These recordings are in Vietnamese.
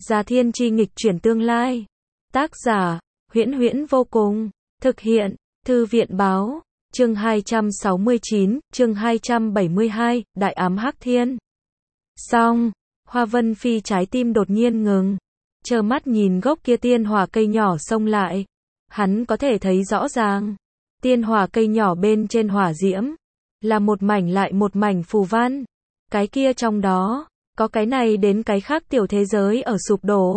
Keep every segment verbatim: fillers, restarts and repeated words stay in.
Già thiên chi nghịch chuyển tương lai. Tác giả, Huyễn Huyễn vô cùng. Thực hiện, Thư viện báo. Chương hai trăm sáu mươi chín, chương hai trăm bảy mươi hai, Đại ám Hắc Thiên. Xong, Hoa Vân Phi trái tim đột nhiên ngừng. Trơ mắt nhìn gốc kia tiên hỏa cây nhỏ xông lại. Hắn có thể thấy rõ ràng. Tiên hỏa cây nhỏ bên trên hỏa diễm. Là một mảnh lại một mảnh phù văn. Cái kia trong đó, có cái này đến cái khác tiểu thế giới ở sụp đổ.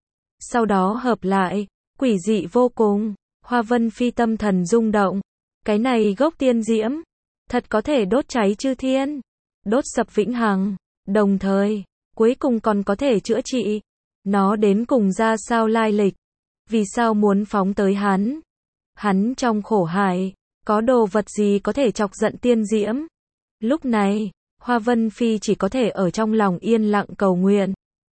Sau đó hợp lại, quỷ dị vô cùng. Hoa Vân Phi tâm thần rung động. Cái này gốc tiên diễm, thật có thể đốt cháy chư thiên, đốt sập vĩnh hằng, đồng thời, cuối cùng còn có thể chữa trị. Nó đến cùng ra sao lai lịch? Vì sao muốn phóng tới hắn? Hắn trong khổ hải, có đồ vật gì có thể chọc giận tiên diễm? Lúc này, Hoa Vân Phi chỉ có thể ở trong lòng yên lặng cầu nguyện.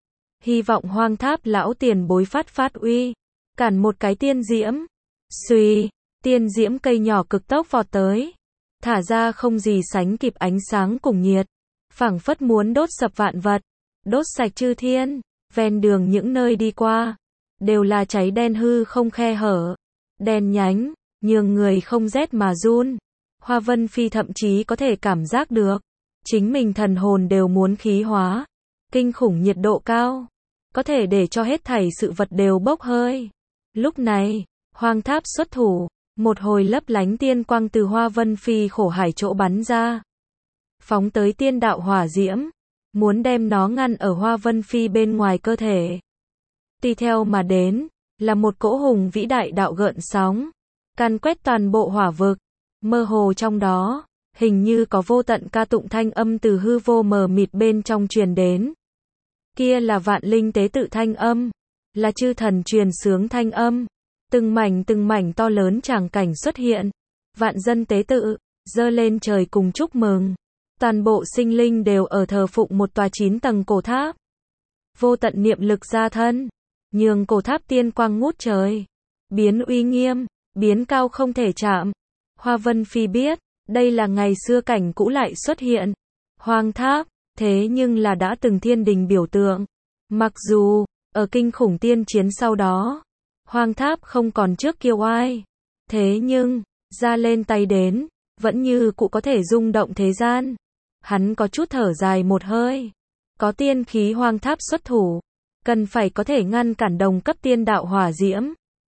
Hy vọng Hoang Tháp lão tiền bối phát phát uy, cản một cái tiên diễm. Xuy, tiên diễm cây nhỏ cực tốc vọt tới, thả ra không gì sánh kịp ánh sáng cùng nhiệt, phảng phất muốn đốt sập vạn vật, đốt sạch chư thiên. Ven đường những nơi đi qua, đều là cháy đen hư không khe hở, đen nhánh, nhường người không rét mà run. Hoa Vân Phi thậm chí có thể cảm giác được, chính mình thần hồn đều muốn khí hóa. Kinh khủng nhiệt độ cao, có thể để cho hết thảy sự vật đều bốc hơi. Lúc này, Hoang Tháp xuất thủ, một hồi lấp lánh tiên quang từ Hoa Vân Phi khổ hải chỗ bắn ra, phóng tới tiên đạo hỏa diễm, muốn đem nó ngăn ở Hoa Vân Phi bên ngoài cơ thể. Tùy theo mà đến, là một cỗ hùng vĩ đại đạo gợn sóng, càn quét toàn bộ hỏa vực. Mơ hồ trong đó, hình như có vô tận ca tụng thanh âm từ hư vô mờ mịt bên trong truyền đến. Kia là vạn linh tế tự thanh âm, là chư thần truyền sướng thanh âm. Từng mảnh từng mảnh to lớn tràng cảnh xuất hiện, vạn dân tế tự, giơ lên trời cùng chúc mừng. Toàn bộ sinh linh đều ở thờ phụng một tòa chín tầng cổ tháp. Vô tận niệm lực ra thân, nhường cổ tháp tiên quang ngút trời, biến uy nghiêm, biến cao không thể chạm. Hoa Vân Phi biết, đây là ngày xưa cảnh cũ lại xuất hiện. Hoang Tháp, thế nhưng là đã từng thiên đình biểu tượng. Mặc dù, ở kinh khủng tiên chiến sau đó, Hoang Tháp không còn trước kiêu oai, thế nhưng, ra lên tay đến, vẫn như cụ có thể rung động thế gian. Hắn có chút thở dài một hơi. Có tiên khí Hoang Tháp xuất thủ, cần phải có thể ngăn cản đồng cấp tiên đạo hỏa diễm.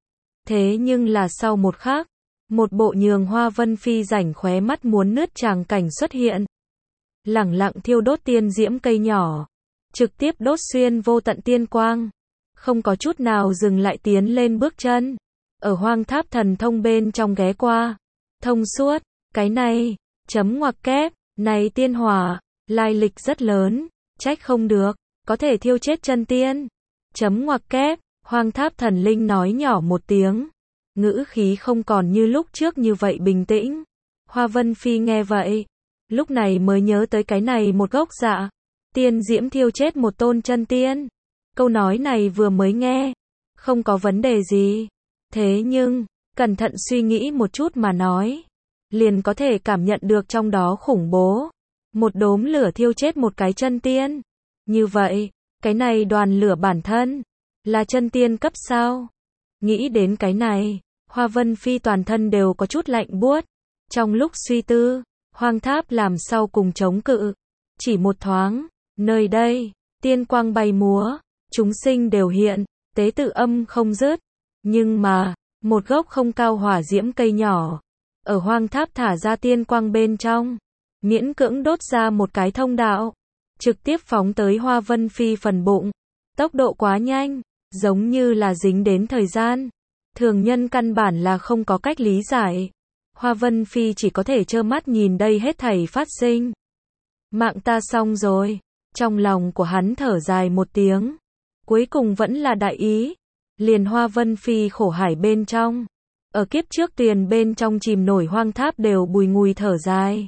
Thế nhưng là sau một khắc, một bộ nhường Hoa Vân Phi rảnh khóe mắt muốn nứt tràng cảnh xuất hiện. Lẳng lặng thiêu đốt tiên diễm cây nhỏ, trực tiếp đốt xuyên vô tận tiên quang. Không có chút nào dừng lại tiến lên bước chân. Ở Hoang Tháp thần thông bên trong ghé qua. Thông suốt, cái này, chấm ngoặc kép, này tiên hỏa, lai lịch rất lớn, trách không được, có thể thiêu chết chân tiên. Chấm ngoặc kép, Hoang Tháp thần linh nói nhỏ một tiếng. Ngữ khí không còn như lúc trước như vậy bình tĩnh. Hoa Vân Phi nghe vậy, lúc này mới nhớ tới cái này một gốc dạ. Tiên diễm thiêu chết một tôn chân tiên. Câu nói này vừa mới nghe, không có vấn đề gì. Thế nhưng, cẩn thận suy nghĩ một chút mà nói, liền có thể cảm nhận được trong đó khủng bố. Một đốm lửa thiêu chết một cái chân tiên. Như vậy, cái này đoàn lửa bản thân, là chân tiên cấp sao? Nghĩ đến cái này, Hoa Vân Phi toàn thân đều có chút lạnh buốt. Trong lúc suy tư, Hoang Tháp làm sao cùng chống cự. Chỉ một thoáng, nơi đây, tiên quang bay múa, chúng sinh đều hiện, tế tự âm không dứt. Nhưng mà, một gốc không cao hỏa diễm cây nhỏ, ở Hoang Tháp thả ra tiên quang bên trong, miễn cưỡng đốt ra một cái thông đạo, trực tiếp phóng tới Hoa Vân Phi phần bụng. Tốc độ quá nhanh, giống như là dính đến thời gian. Thường nhân căn bản là không có cách lý giải. Hoa Vân Phi chỉ có thể trơ mắt nhìn đây hết thảy phát sinh. Mạng ta xong rồi. Trong lòng của hắn thở dài một tiếng. Cuối cùng vẫn là đại ý. Liền Hoa Vân Phi khổ hải bên trong. Ở kiếp trước tuyền bên trong chìm nổi Hoang Tháp đều bùi ngùi thở dài.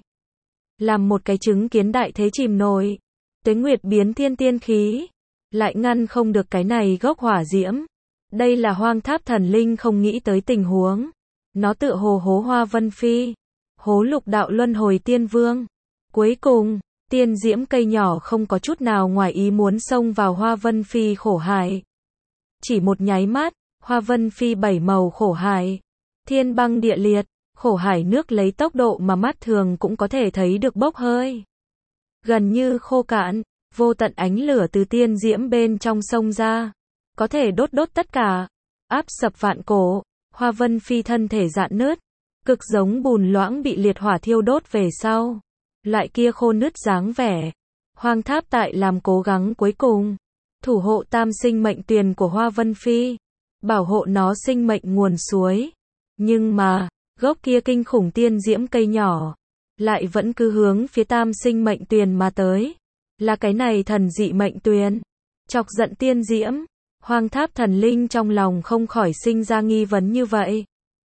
Làm một cái chứng kiến đại thế chìm nổi. Tuế nguyệt biến thiên tiên khí. Lại ngăn không được cái này gốc hỏa diễm. Đây là Hoang Tháp thần linh không nghĩ tới tình huống. Nó tự hồ hố Hoa Vân Phi. Hố lục đạo luân hồi tiên vương. Cuối cùng, Tiên diễm cây nhỏ không có chút nào ngoài ý muốn xông vào Hoa Vân Phi khổ hải. Chỉ một nháy mắt, Hoa Vân Phi bảy màu khổ hải. Thiên băng địa liệt, khổ hải nước lấy tốc độ mà mắt thường cũng có thể thấy được bốc hơi. Gần như khô cạn, vô tận ánh lửa từ tiên diễm bên trong sông ra. Có thể đốt đốt tất cả. Áp sập vạn cổ, Hoa Vân Phi thân thể rạn nứt. Cực giống bùn loãng bị liệt hỏa thiêu đốt về sau. Loại kia khô nứt dáng vẻ. Hoang Tháp tại làm cố gắng cuối cùng. Thủ hộ tam sinh mệnh tuyền của Hoa Vân Phi. Bảo hộ nó sinh mệnh nguồn suối. Nhưng mà, gốc kia kinh khủng tiên diễm cây nhỏ. Lại vẫn cứ hướng phía tam sinh mệnh tuyền mà tới. Là cái này thần dị mệnh tuyền. Chọc giận tiên diễm. Hoang Tháp thần linh trong lòng không khỏi sinh ra nghi vấn như vậy.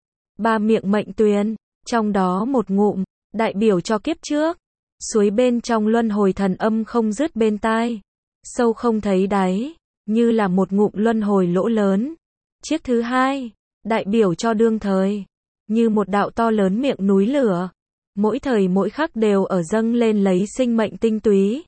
Ba miệng mệnh tuyền. Trong đó một ngụm, đại biểu cho kiếp trước. Suối bên trong luân hồi thần âm không dứt bên tai. Sâu không thấy đáy. Như là một ngụm luân hồi lỗ lớn. Chiếc thứ hai, đại biểu cho đương thời. Như một đạo to lớn miệng núi lửa. Mỗi thời mỗi khắc đều ở dâng lên lấy sinh mệnh tinh túy.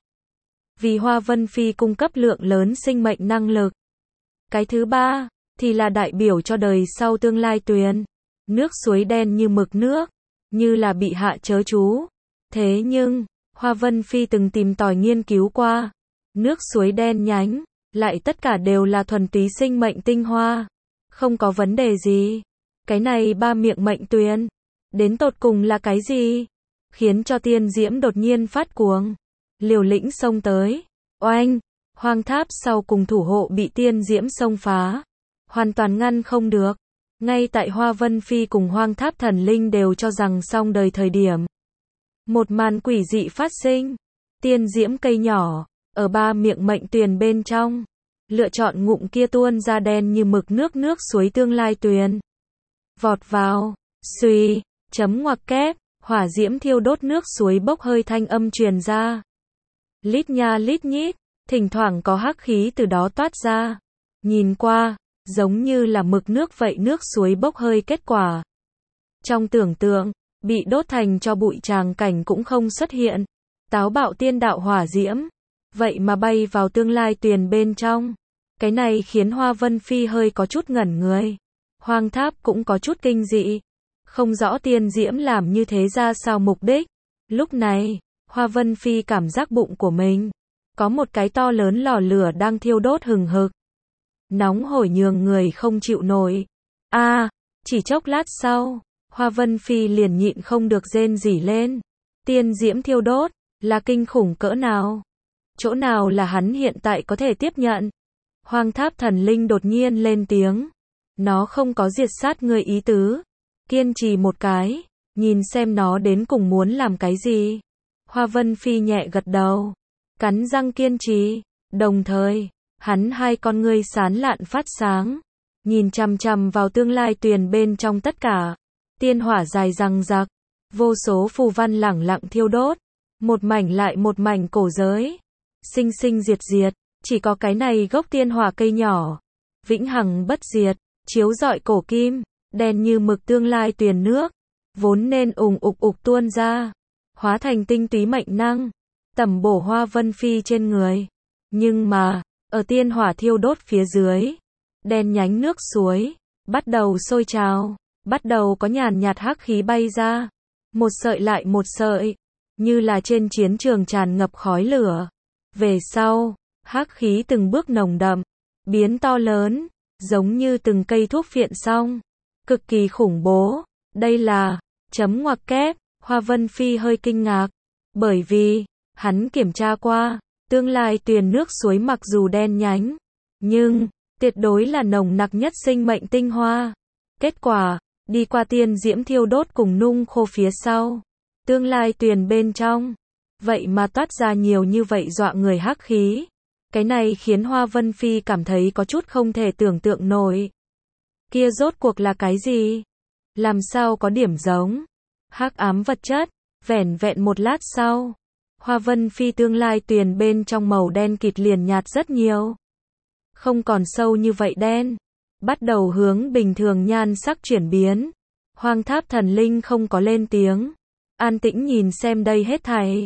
Vì Hoa Vân Phi cung cấp lượng lớn sinh mệnh năng lực. Cái thứ ba, thì là đại biểu cho đời sau tương lai tuyền. Nước suối đen như mực nước. Như là bị hạ chớ chú. Thế nhưng, Hoa Vân Phi từng tìm tòi nghiên cứu qua. Nước suối đen nhánh, lại tất cả đều là thuần túy sinh mệnh tinh hoa. Không có vấn đề gì. Cái này ba miệng mệnh tuyền. Đến tột cùng là cái gì? Khiến cho tiên diễm đột nhiên phát cuồng. Liều lĩnh xông tới. Oanh! Hoang Tháp sau cùng thủ hộ bị tiên diễm xông phá. Hoàn toàn ngăn không được. Ngay tại Hoa Vân Phi cùng Hoang Tháp thần linh đều cho rằng xong đời thời điểm. Một màn quỷ dị phát sinh. Tiên diễm cây nhỏ, ở ba miệng mệnh tuyền bên trong. Lựa chọn ngụm kia tuôn ra đen như mực nước nước suối tương lai tuyền. Vọt vào, suy, chấm ngoặc kép, hỏa diễm thiêu đốt nước suối bốc hơi thanh âm truyền ra. Lít nha lít nhít, thỉnh thoảng có hắc khí từ đó toát ra. Nhìn qua, giống như là mực nước vậy nước suối bốc hơi kết quả. Trong tưởng tượng, bị đốt thành cho bụi tràng cảnh cũng không xuất hiện. Táo bạo tiên đạo hỏa diễm. Vậy mà bay vào tương lai tuyền bên trong. Cái này khiến Hoa Vân Phi hơi có chút ngẩn người. Hoang Tháp cũng có chút kinh dị. Không rõ tiên diễm làm như thế ra sao mục đích. Lúc này, Hoa Vân Phi cảm giác bụng của mình. Có một cái to lớn lò lửa đang thiêu đốt hừng hực. Nóng hổi nhường người không chịu nổi. A, à, chỉ chốc lát sau, Hoa Vân Phi liền nhịn không được rên rỉ lên. Tiên diễm thiêu đốt, là kinh khủng cỡ nào? Chỗ nào là hắn hiện tại có thể tiếp nhận? Hoang Tháp thần linh đột nhiên lên tiếng. Nó không có diệt sát người ý tứ. Kiên trì một cái, nhìn xem nó đến cùng muốn làm cái gì. Hoa Vân Phi nhẹ gật đầu, cắn răng kiên trì. Đồng thời, hắn hai con ngươi sán lạn phát sáng, nhìn chằm chằm vào tương lai tuyền bên trong tất cả. Tiên hỏa dài răng rạc, vô số phù văn lẳng lặng thiêu đốt, một mảnh lại một mảnh cổ giới, sinh sinh diệt diệt, chỉ có cái này gốc tiên hỏa cây nhỏ, vĩnh hằng bất diệt, chiếu rọi cổ kim, đen như mực tương lai tuyền nước, vốn nên ùng ục ục tuôn ra, hóa thành tinh túy mệnh năng, tẩm bổ Hoa Vân Phi trên người. Nhưng mà, ở tiên hỏa thiêu đốt phía dưới, đen nhánh nước suối, bắt đầu sôi trào, bắt đầu có nhàn nhạt hắc khí bay ra, một sợi lại một sợi, như là trên chiến trường tràn ngập khói lửa. Về sau, hắc khí từng bước nồng đậm, biến to lớn, giống như từng cây thuốc phiện xong, cực kỳ khủng bố. Đây là, chấm ngoặc kép, Hoa Vân Phi hơi kinh ngạc, bởi vì, hắn kiểm tra qua, tương lai tuyền nước suối mặc dù đen nhánh, nhưng, tuyệt đối là nồng nặc nhất sinh mệnh tinh hoa. Kết quả, đi qua tiên diễm thiêu đốt cùng nung khô phía sau, tương lai tuyền bên trong, vậy mà toát ra nhiều như vậy dọa người hắc khí. Cái này khiến Hoa Vân Phi cảm thấy có chút không thể tưởng tượng nổi. Kia rốt cuộc là cái gì? Làm sao có điểm giống? Hắc ám vật chất, vẻn vẹn một lát sau. Hoa Vân Phi tương lai tuyền bên trong màu đen kịt liền nhạt rất nhiều. Không còn sâu như vậy đen. Bắt đầu hướng bình thường nhan sắc chuyển biến. Hoang Tháp thần linh không có lên tiếng. An tĩnh nhìn xem đây hết thảy.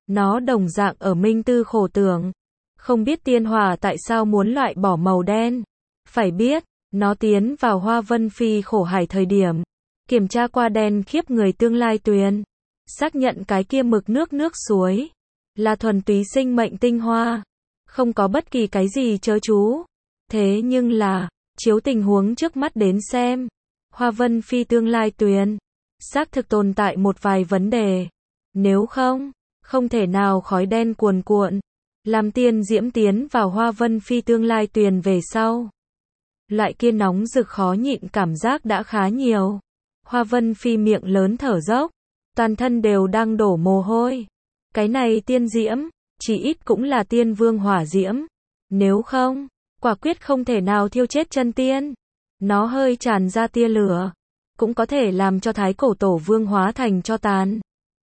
Nó đồng dạng ở minh tư khổ tưởng. Không biết tiên hỏa tại sao muốn loại bỏ màu đen. Phải biết, nó tiến vào Hoa Vân Phi khổ hải thời điểm. Kiểm tra qua đen khiếp người tương lai tuyền. Xác nhận cái kia mực nước nước suối. Là thuần túy sinh mệnh tinh hoa. Không có bất kỳ cái gì chớ chú. Thế nhưng là, chiếu tình huống trước mắt đến xem. Hoa Vân Phi tương lai tuyền. Xác thực tồn tại một vài vấn đề. Nếu không, không thể nào khói đen cuồn cuộn. Làm tiên diễm tiến vào Hoa Vân Phi tương lai tuyền về sau. Loại kia nóng rực khó nhịn cảm giác đã khá nhiều. Hoa Vân Phi miệng lớn thở dốc. Toàn thân đều đang đổ mồ hôi. Cái này tiên diễm, chỉ ít cũng là tiên vương hỏa diễm. Nếu không, quả quyết không thể nào thiêu chết chân tiên. Nó hơi tràn ra tia lửa. Cũng có thể làm cho thái cổ tổ vương hóa thành tro tàn.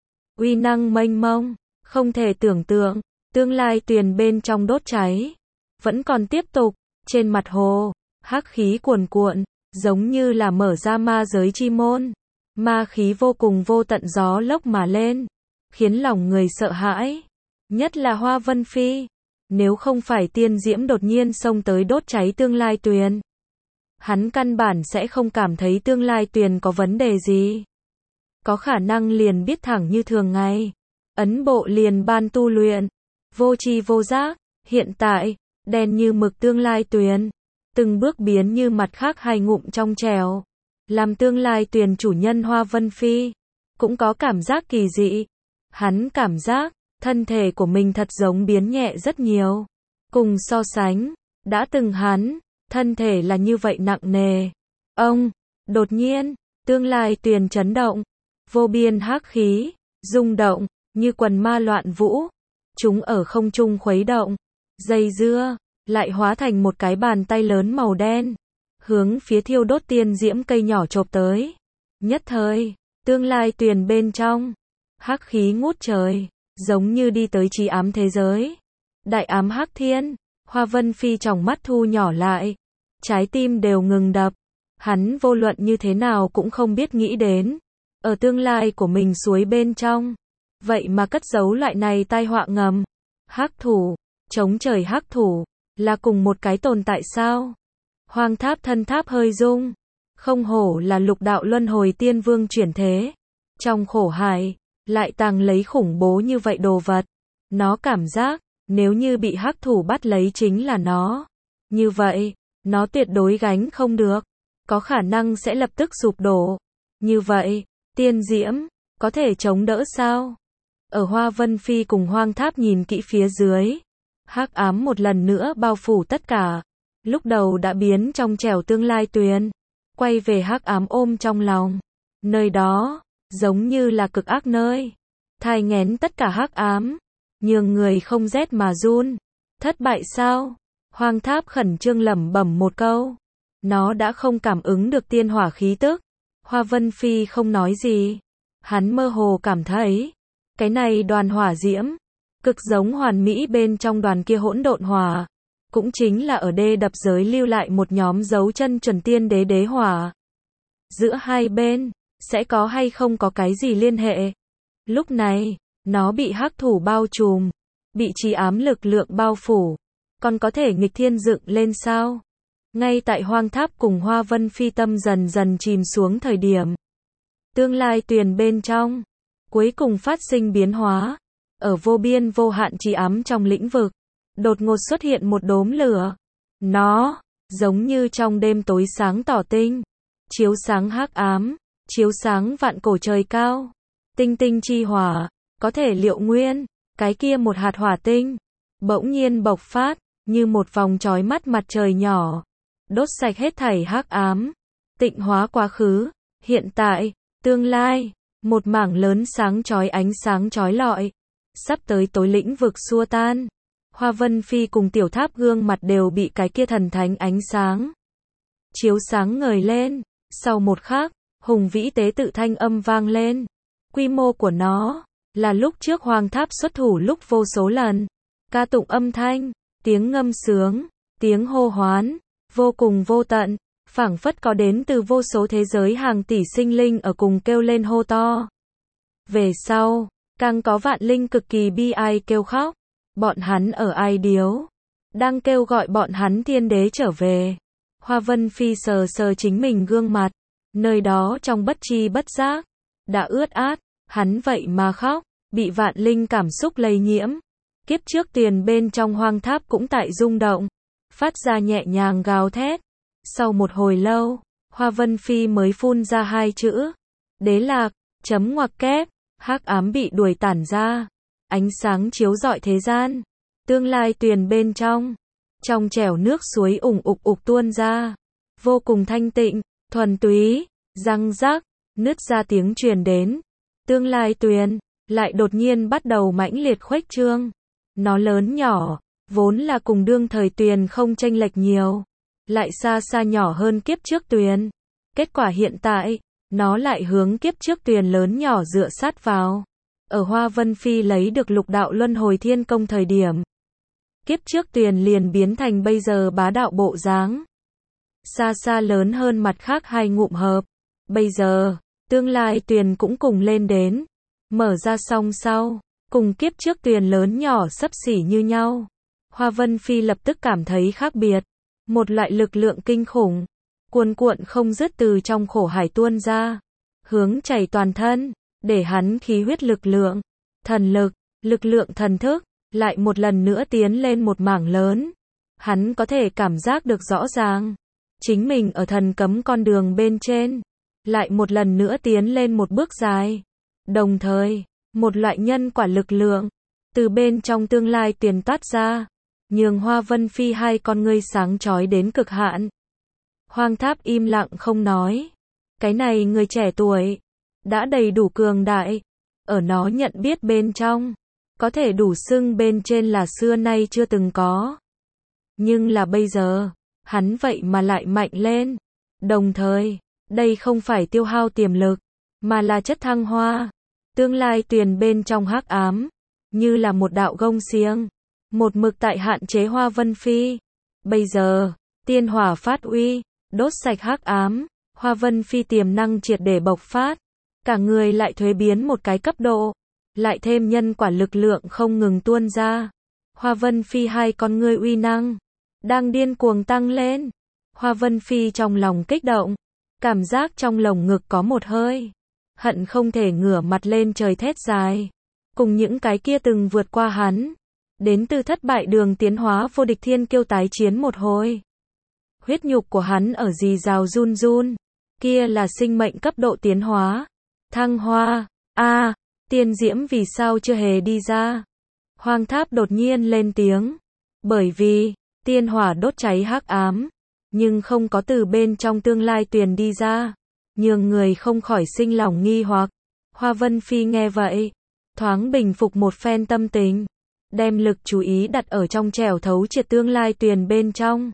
Uy năng mênh mông, không thể tưởng tượng. Tương lai tuyền bên trong đốt cháy. Vẫn còn tiếp tục, trên mặt hồ, hắc khí cuồn cuộn, giống như là mở ra ma giới chi môn. Ma khí vô cùng vô tận gió lốc mà lên, khiến lòng người sợ hãi. Nhất là Hoa Vân Phi. Nếu không phải tiên diễm đột nhiên xông tới đốt cháy tương lai tuyền. Hắn căn bản sẽ không cảm thấy tương lai tuyền có vấn đề gì. Có khả năng liền biết thẳng như thường ngày. Ấn bộ liền ban tu luyện. Vô tri vô giác, hiện tại, đen như mực tương lai tuyền. Từng bước biến như mặt khác hai ngụm trong trèo. Làm tương lai tuyền chủ nhân Hoa Vân Phi. Cũng có cảm giác kỳ dị. Hắn cảm giác, thân thể của mình thật giống biến nhẹ rất nhiều. Cùng so sánh, đã từng hắn, thân thể là như vậy nặng nề. Ông, đột nhiên, tương lai tuyền chấn động. Vô biên hắc khí, rung động, như quần ma loạn vũ. Chúng ở không trung khuấy động. Dây dưa, lại hóa thành một cái bàn tay lớn màu đen. Hướng phía thiêu đốt tiên diễm cây nhỏ chộp tới. Nhất thời, tương lai tuyền bên trong. Hắc khí ngút trời, giống như đi tới trí ám thế giới. Đại ám hắc thiên, Hoa Vân Phi tròng mắt thu nhỏ lại. Trái tim đều ngừng đập. Hắn vô luận như thế nào cũng không biết nghĩ đến. Ở tương lai của mình suối bên trong. Vậy mà cất giấu loại này tai họa ngầm. Hắc thủ, chống trời hắc thủ, là cùng một cái tồn tại sao? Hoang tháp thân tháp hơi rung. Không hổ là lục đạo luân hồi tiên vương chuyển thế. Trong khổ hải, lại tàng lấy khủng bố như vậy đồ vật. Nó cảm giác, nếu như bị hắc thủ bắt lấy chính là nó. Như vậy, nó tuyệt đối gánh không được. Có khả năng sẽ lập tức sụp đổ. Như vậy, tiên diễm, có thể chống đỡ sao? Ở Hoa Vân Phi cùng hoang tháp nhìn kỹ phía dưới. Hắc ám một lần nữa bao phủ tất cả. Lúc đầu đã biến trong trẻo tương lai tuyền. Quay về hắc ám ôm trong lòng. Nơi đó, giống như là cực ác nơi. Thai nghén tất cả hắc ám. Nhường người không rét mà run. Thất bại sao? Hoang tháp khẩn trương lẩm bẩm một câu. Nó đã không cảm ứng được tiên hỏa khí tức. Hoa Vân Phi không nói gì. Hắn mơ hồ cảm thấy. Cái này đoàn hỏa diễm. Cực giống hoàn mỹ bên trong đoàn kia hỗn độn hỏa. Cũng chính là ở đê đập giới lưu lại một nhóm dấu chân chuẩn tiên đế đế hỏa. Giữa hai bên, sẽ có hay không có cái gì liên hệ. Lúc này, nó bị hắc thủ bao trùm. Bị trì ám lực lượng bao phủ. Còn có thể nghịch thiên dựng lên sao? Ngay tại hoang tháp cùng Hoa Vân Phi tâm dần dần chìm xuống thời điểm. Tương lai tuyền bên trong. Cuối cùng phát sinh biến hóa. Ở vô biên vô hạn trì ám trong lĩnh vực. Đột ngột xuất hiện một đốm lửa. Nó, giống như trong đêm tối sáng tỏ tinh. Chiếu sáng hắc ám. Chiếu sáng vạn cổ trời cao. Tinh tinh chi hỏa. Có thể liệu nguyên. Cái kia một hạt hỏa tinh. Bỗng nhiên bộc phát. Như một vòng chói mắt mặt trời nhỏ. Đốt sạch hết thảy hắc ám. Tịnh hóa quá khứ. Hiện tại. Tương lai. Một mảng lớn sáng chói ánh sáng chói lọi. Sắp tới tối lĩnh vực xua tan. Hoa Vân Phi cùng tiểu tháp gương mặt đều bị cái kia thần thánh ánh sáng chiếu sáng ngời lên. Sau một khắc, hùng vĩ tế tự thanh âm vang lên. Quy mô của nó là lúc trước hoàng tháp xuất thủ lúc vô số lần. Ca tụng âm thanh, tiếng ngâm sướng, tiếng hô hoán, vô cùng vô tận, phảng phất có đến từ vô số thế giới hàng tỷ sinh linh ở cùng kêu lên hô to. Về sau, Càng có vạn linh cực kỳ bi ai kêu khóc. Bọn hắn ở ai điếu. Đang kêu gọi bọn hắn thiên đế trở về. Hoa Vân Phi sờ sờ chính mình gương mặt. Nơi đó trong bất chi bất giác. Đã ướt át. Hắn vậy mà khóc. Bị vạn linh cảm xúc lây nhiễm. Kiếp trước tiền bên trong hoang tháp cũng tại rung động. Phát ra nhẹ nhàng gào thét. Sau một hồi lâu, Hoa Vân Phi mới phun ra hai chữ. Đế lạc, chấm ngoặc kép, hắc ám bị đuổi tản ra. Ánh sáng chiếu rọi thế gian. Tương lai tuyền bên trong. Trong trẻo nước suối ủng ục ục tuôn ra. Vô cùng thanh tịnh, thuần túy, răng rắc, nứt ra tiếng truyền đến. Tương lai tuyền, lại đột nhiên bắt đầu mãnh liệt khuếch trương. Nó lớn nhỏ, vốn là cùng đương thời tuyền không chênh lệch nhiều. Lại xa xa nhỏ hơn kiếp trước tuyền. Kết quả hiện tại, nó lại hướng kiếp trước tuyền lớn nhỏ dựa sát vào. Ở Hoa Vân Phi lấy được lục đạo luân hồi thiên công thời điểm. Kiếp trước tuyền liền biến thành bây giờ bá đạo bộ dáng. Xa xa lớn hơn mặt khác hai ngụm hợp. Bây giờ, tương lai tuyền cũng cùng lên đến. Mở ra song sau, cùng kiếp trước tuyền lớn nhỏ xấp xỉ như nhau. Hoa Vân Phi lập tức cảm thấy khác biệt. Một loại lực lượng kinh khủng, cuồn cuộn không dứt từ trong khổ hải tuôn ra, hướng chảy toàn thân, để hắn khí huyết lực lượng, thần lực, lực lượng thần thức, lại một lần nữa tiến lên một mảng lớn. Hắn có thể cảm giác được rõ ràng, chính mình ở thần cấm con đường bên trên, lại một lần nữa tiến lên một bước dài. Đồng thời, một loại nhân quả lực lượng, từ bên trong tương lai tiền toát ra. Nhường Hoa Vân Phi hai con ngươi sáng chói đến cực hạn. Hoang tháp im lặng không nói. Cái này người trẻ tuổi, đã đầy đủ cường đại. Ở nó nhận biết bên trong, có thể đủ xưng bên trên là xưa nay chưa từng có. Nhưng là bây giờ, hắn vậy mà lại mạnh lên. Đồng thời, đây không phải tiêu hao tiềm lực, mà là chất thăng hoa. Tương lai tuyền bên trong hắc ám, như là một đạo gông xiềng. Một mực tại hạn chế Hoa Vân Phi. Bây giờ, tiên hỏa phát uy, đốt sạch hắc ám, Hoa Vân Phi tiềm năng triệt để bộc phát. Cả người lại thuế biến một cái cấp độ. Lại thêm nhân quả lực lượng không ngừng tuôn ra. Hoa Vân Phi hai con ngươi uy năng, đang điên cuồng tăng lên. Hoa Vân Phi trong lòng kích động. Cảm giác trong lồng ngực có một hơi. Hận không thể ngửa mặt lên trời thét dài. Cùng những cái kia từng vượt qua hắn. Đến từ thất bại đường tiến hóa vô địch thiên kiêu tái chiến một hồi. Huyết nhục của hắn ở rì rào run run. Kia là sinh mệnh cấp độ tiến hóa. Thăng hoa. A, à, tiên diễm vì sao chưa hề đi ra? Hoang tháp đột nhiên lên tiếng. Bởi vì, tiên hỏa đốt cháy hắc ám. Nhưng không có từ bên trong tương lai tuyền đi ra. Nhường người không khỏi sinh lòng nghi hoặc. Hoa Vân Phi nghe vậy. Thoáng bình phục một phen tâm tình. Đem lực chú ý đặt ở trong trẻo thấu triệt tương lai tuyền bên trong.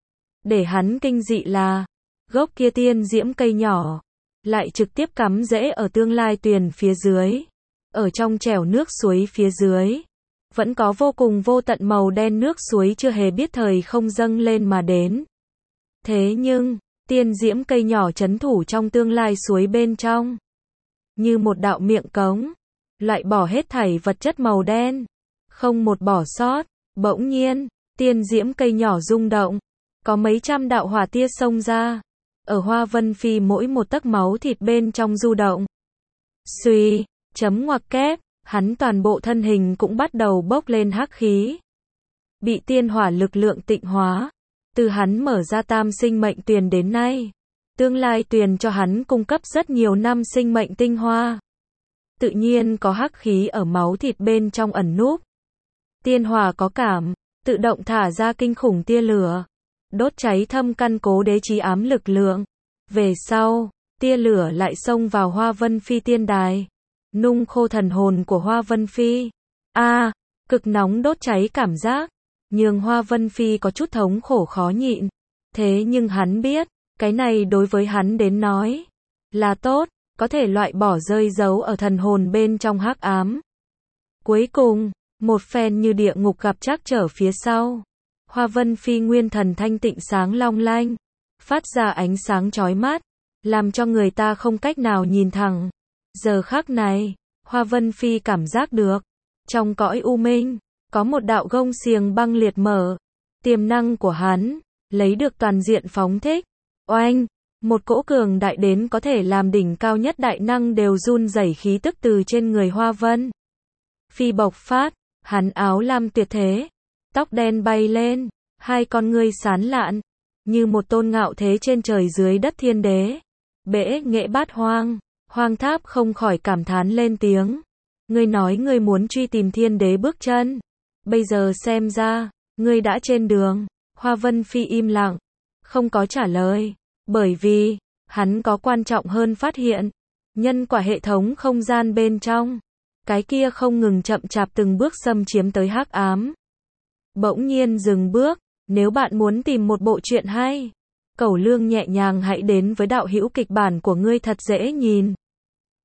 Để hắn kinh dị là, gốc kia tiên diễm cây nhỏ, lại trực tiếp cắm rễ ở tương lai tuyền phía dưới. Ở trong trẻo nước suối phía dưới, vẫn có vô cùng vô tận màu đen nước suối chưa hề biết thời không dâng lên mà đến. Thế nhưng, tiên diễm cây nhỏ trấn thủ trong tương lai suối bên trong. Như một đạo miệng cống, loại bỏ hết thảy vật chất màu đen. Không một bỏ sót. Bỗng nhiên, tiên diễm cây nhỏ rung động. Có mấy trăm đạo hỏa tia xông ra. Ở Hoa Vân Phi mỗi một tấc máu thịt bên trong du động. Xuy, chấm ngoặc kép, hắn toàn bộ thân hình cũng bắt đầu bốc lên hắc khí. Bị tiên hỏa lực lượng tịnh hóa. Từ hắn mở ra tam sinh mệnh tuyền đến nay. Tương lai tuyền cho hắn cung cấp rất nhiều năm sinh mệnh tinh hoa. Tự nhiên có hắc khí ở máu thịt bên trong ẩn núp. Tiên hỏa có cảm, tự động thả ra kinh khủng tia lửa. Đốt cháy thâm căn cố đế chí ám lực lượng. Về sau, tia lửa lại xông vào Hoa Vân Phi tiên đài. Nung khô thần hồn của Hoa Vân Phi. A, à, cực nóng đốt cháy cảm giác. Nhường Hoa Vân Phi có chút thống khổ khó nhịn. Thế nhưng hắn biết, cái này đối với hắn đến nói là tốt, có thể loại bỏ rơi dấu ở thần hồn bên trong hắc ám. Cuối cùng, một phen như địa ngục gặp trắc trở phía sau. Hoa Vân Phi nguyên thần thanh tịnh sáng long lanh, phát ra ánh sáng chói mắt, làm cho người ta không cách nào nhìn thẳng. Giờ khắc này, Hoa Vân Phi cảm giác được, trong cõi u minh, có một đạo gông xiềng băng liệt mở, tiềm năng của hắn, lấy được toàn diện phóng thích. Oanh, một cỗ cường đại đến có thể làm đỉnh cao nhất đại năng đều run rẩy khí tức từ trên người Hoa Vân Phi bộc phát, hắn áo lam tuyệt thế, tóc đen bay lên, hai con ngươi sáng lạn, như một tôn ngạo thế trên trời dưới đất thiên đế. Bể nghệ bát hoang, Hoang Tháp không khỏi cảm thán lên tiếng. Ngươi nói ngươi muốn truy tìm thiên đế bước chân, bây giờ xem ra, ngươi đã trên đường. Hoa Vân Phi im lặng, không có trả lời, bởi vì, hắn có quan trọng hơn phát hiện. Nhân quả hệ thống không gian bên trong, cái kia không ngừng chậm chạp từng bước xâm chiếm tới hắc ám. Bỗng nhiên dừng bước, nếu bạn muốn tìm một bộ truyện hay, Cẩu Lương nhẹ nhàng hãy đến với đạo hữu kịch bản của ngươi thật dễ nhìn.